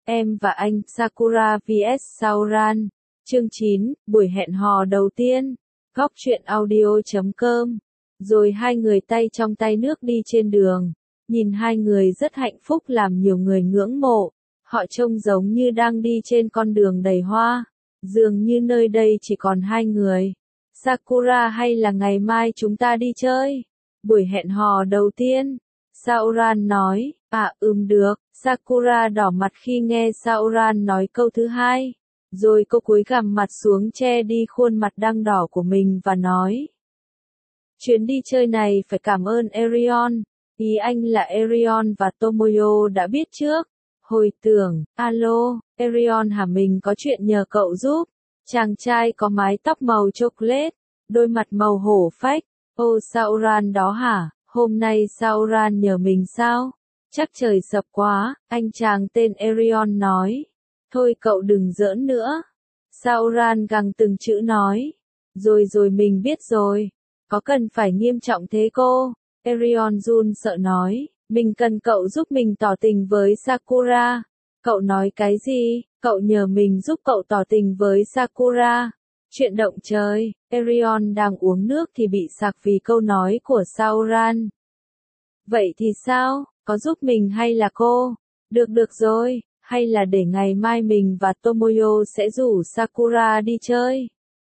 Em và anh Sakura vs Sauron. Chương 9, buổi hẹn hò đầu tiên. Góc truyện audio.com. Rồi hai người tay trong tay nước đi trên đường. Nhìn hai người rất hạnh phúc làm nhiều người ngưỡng mộ. Họ trông giống như đang đi trên con đường đầy hoa. Dường như nơi đây chỉ còn hai người. Sakura, hay là ngày mai chúng ta đi chơi? Buổi hẹn hò đầu tiên. Sauron nói, được. Sakura đỏ mặt khi nghe Sauron nói câu thứ hai. Rồi cô cúi gằm mặt xuống che đi khuôn mặt đang đỏ của mình và nói. Chuyến đi chơi này phải cảm ơn Erion. Ý anh là Erion và Tomoyo đã biết trước. Hồi tưởng, alo, Erion hả, mình có chuyện nhờ cậu giúp. Chàng trai có mái tóc màu chocolate, đôi mặt màu hổ phách. Ô, Sauron đó hả? Hôm nay Sauron nhờ mình sao? Chắc trời sập quá, anh chàng tên Erion nói. Thôi cậu đừng giỡn nữa. Sauron gằn từng chữ nói. Rồi mình biết rồi. Có cần phải nghiêm trọng thế cô? Erion run sợ nói. Mình cần cậu giúp mình tỏ tình với Sakura. Cậu nói cái gì? Cậu nhờ mình giúp cậu tỏ tình với Sakura. Chuyện động trời. Erion đang uống nước thì bị sặc vì câu nói của Sauron. Vậy thì sao? Có giúp mình hay là cô? Được rồi. Hay là để ngày mai mình và Tomoyo sẽ rủ Sakura đi chơi.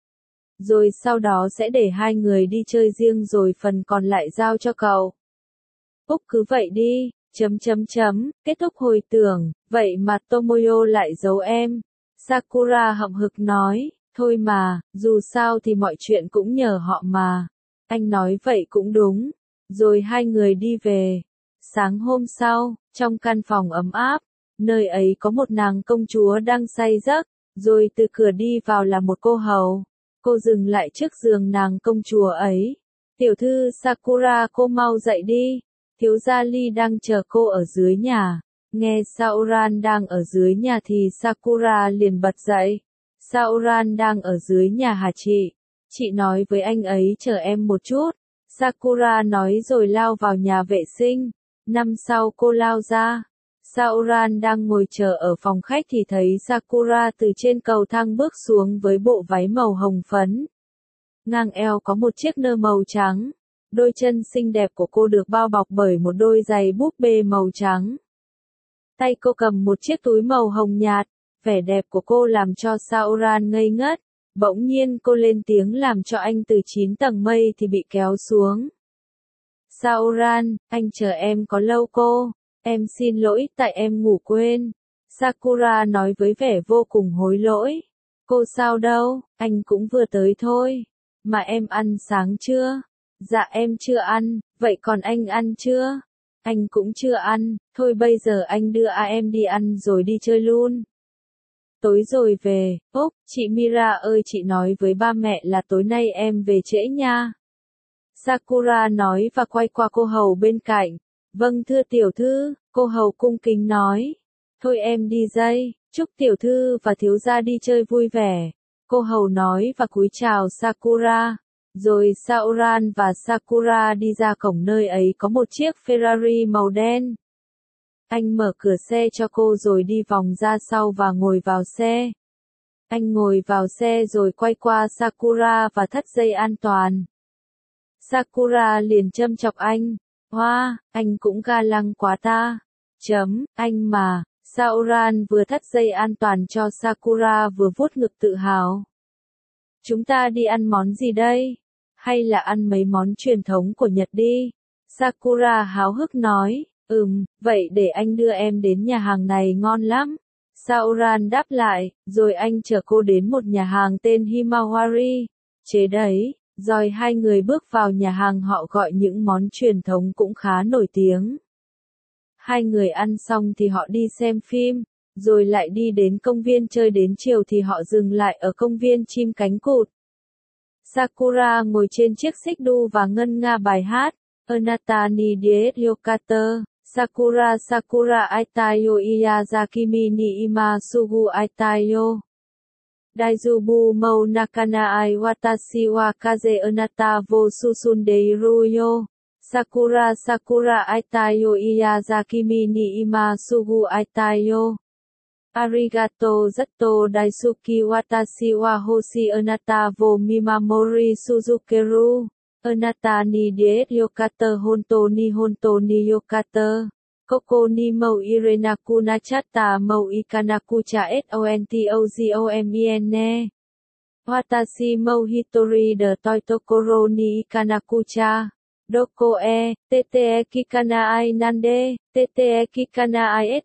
Rồi sau đó sẽ để hai người đi chơi riêng rồi phần còn lại giao cho cậu. Cứ vậy đi. Kết thúc hồi tưởng. Vậy mà Tomoyo lại giấu em. Sakura hậm hực nói. Thôi mà, dù sao thì mọi chuyện cũng nhờ họ mà. Anh nói vậy cũng đúng. Rồi hai người đi về. Sáng hôm sau, trong căn phòng ấm áp, nơi ấy có một nàng công chúa đang say giấc, rồi từ cửa đi vào là một cô hầu. Cô dừng lại trước giường nàng công chúa ấy. Tiểu thư Sakura, cô mau dậy đi. Thiếu gia Ly đang chờ cô ở dưới nhà. Nghe Sauron đang ở dưới nhà thì Sakura liền bật dậy. Sauron đang ở dưới nhà hả chị? Chị nói với anh ấy chờ em một chút. Sakura nói rồi lao vào nhà vệ sinh. Năm sau cô lao ra. Sauron đang ngồi chờ ở phòng khách thì thấy Sakura từ trên cầu thang bước xuống với bộ váy màu hồng phấn. Ngang eo có một chiếc nơ màu trắng. Đôi chân xinh đẹp của cô được bao bọc bởi một đôi giày búp bê màu trắng. Tay cô cầm một chiếc túi màu hồng nhạt. Vẻ đẹp của cô làm cho Sauron ngây ngất. Bỗng nhiên cô lên tiếng làm cho anh từ 9 tầng mây thì bị kéo xuống. Sauron, anh chờ em có lâu cô? Em xin lỗi tại em ngủ quên. Sakura nói với vẻ vô cùng hối lỗi. Cô sao đâu, anh cũng vừa tới thôi. Mà em ăn sáng chưa? Dạ em chưa ăn, vậy còn anh ăn chưa? Anh cũng chưa ăn, thôi bây giờ anh đưa em đi ăn rồi đi chơi luôn. Tối rồi về, chị Mira ơi, chị nói với ba mẹ là tối nay em về trễ nha. Sakura nói và quay qua cô hầu bên cạnh. Vâng thưa tiểu thư, cô hầu cung kính nói. Thôi em đi đây, chúc tiểu thư và thiếu gia đi chơi vui vẻ. Cô hầu nói và cúi chào Sakura. Rồi Sauron và Sakura đi ra cổng, nơi ấy có một chiếc Ferrari màu đen. Anh mở cửa xe cho cô rồi đi vòng ra sau và ngồi vào xe. Anh ngồi vào xe rồi quay qua Sakura và thắt dây an toàn. Sakura liền châm chọc anh. Hoa, anh cũng ga lăng quá ta. Anh mà. Sauron vừa thắt dây an toàn cho Sakura vừa vuốt ngực tự hào. Chúng ta đi ăn món gì đây? Hay là ăn mấy món truyền thống của Nhật đi? Sakura háo hức nói. Vậy để anh đưa em đến nhà hàng này ngon lắm. Sauron đáp lại, rồi anh chở cô đến một nhà hàng tên Himawari. Chế đấy, rồi hai người bước vào nhà hàng, họ gọi những món truyền thống cũng khá nổi tiếng. Hai người ăn xong thì họ đi xem phim, rồi lại đi đến công viên chơi, đến chiều thì họ dừng lại ở công viên chim cánh cụt. Sakura ngồi trên chiếc xích đu và ngân nga bài hát, Anata ni diet yokata. Sakura aitayo iyazakimi ni ima sugu aitayo. Daijubu mou nakana ai watashi wa kaze anata wo susundeiru yo. Sakura aitayo iyazakimi ni ima sugu aitayo. Arigato zatto daisuki watashi wa hoshi anata wo mimamori suzukeru. Anata ni diet yokata honto ni yokata. Koko ni mou irenaku nachata mou ikanaku cha sontogome. Watashi mou hitori de toitokoro ni ikanaku cha. Doko tte kikana ai nande, tte kikana ai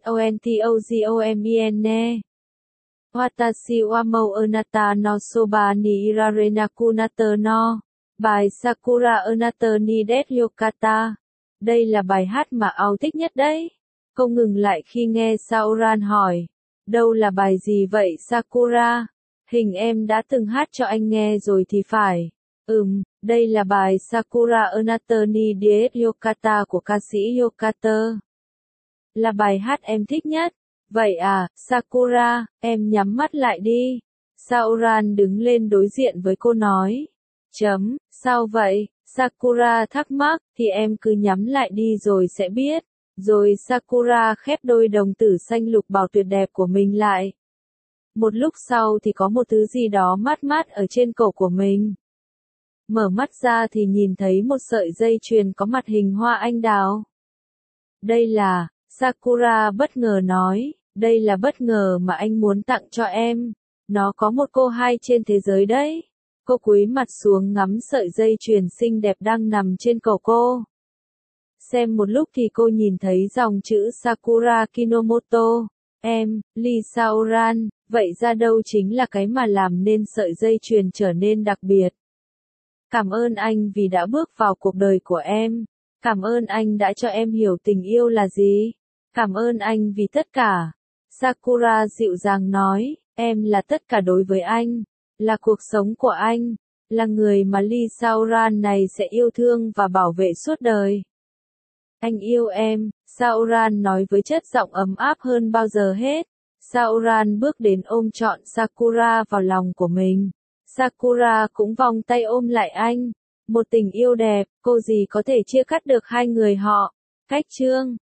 sontogome. Watashi wa mou anata no soba ni irarenaku nata no. Bài Sakura anata ni det yokata. Đây là bài hát mà Ao thích nhất đấy. Cô ngừng lại khi nghe Sauron hỏi. Đâu là bài gì vậy Sakura? Hình em đã từng hát cho anh nghe rồi thì phải. Đây là bài Sakura anata ni diet yokata của ca sĩ Yokata. Là bài hát em thích nhất. Vậy à, Sakura, em nhắm mắt lại đi. Sauron đứng lên đối diện với cô nói. Sao vậy? Sakura thắc mắc, thì em cứ nhắm lại đi rồi sẽ biết. Rồi Sakura khép đôi đồng tử xanh lục bảo tuyệt đẹp của mình lại. Một lúc sau thì có một thứ gì đó mát mát ở trên cổ của mình. Mở mắt ra thì nhìn thấy một sợi dây chuyền có mặt hình hoa anh đào. Đây là, Sakura bất ngờ nói, đây là bất ngờ mà anh muốn tặng cho em. Nó có một cô hai trên thế giới đấy. Cô cúi mặt xuống ngắm sợi dây chuyền xinh đẹp đang nằm trên cổ cô. Xem một lúc thì cô nhìn thấy dòng chữ Sakura Kinomoto. Lee Sauron, vậy ra đâu chính là cái mà làm nên sợi dây chuyền trở nên đặc biệt. Cảm ơn anh vì đã bước vào cuộc đời của em. Cảm ơn anh đã cho em hiểu tình yêu là gì. Cảm ơn anh vì tất cả. Sakura dịu dàng nói, em là tất cả đối với anh. Là cuộc sống của anh. Là người mà Lee Sauron này sẽ yêu thương và bảo vệ suốt đời. Anh yêu em, Sauron nói với chất giọng ấm áp hơn bao giờ hết. Sauron bước đến ôm trọn Sakura vào lòng của mình. Sakura cũng vòng tay ôm lại anh. Một tình yêu đẹp, cô gì có thể chia cắt được hai người họ. Cách chương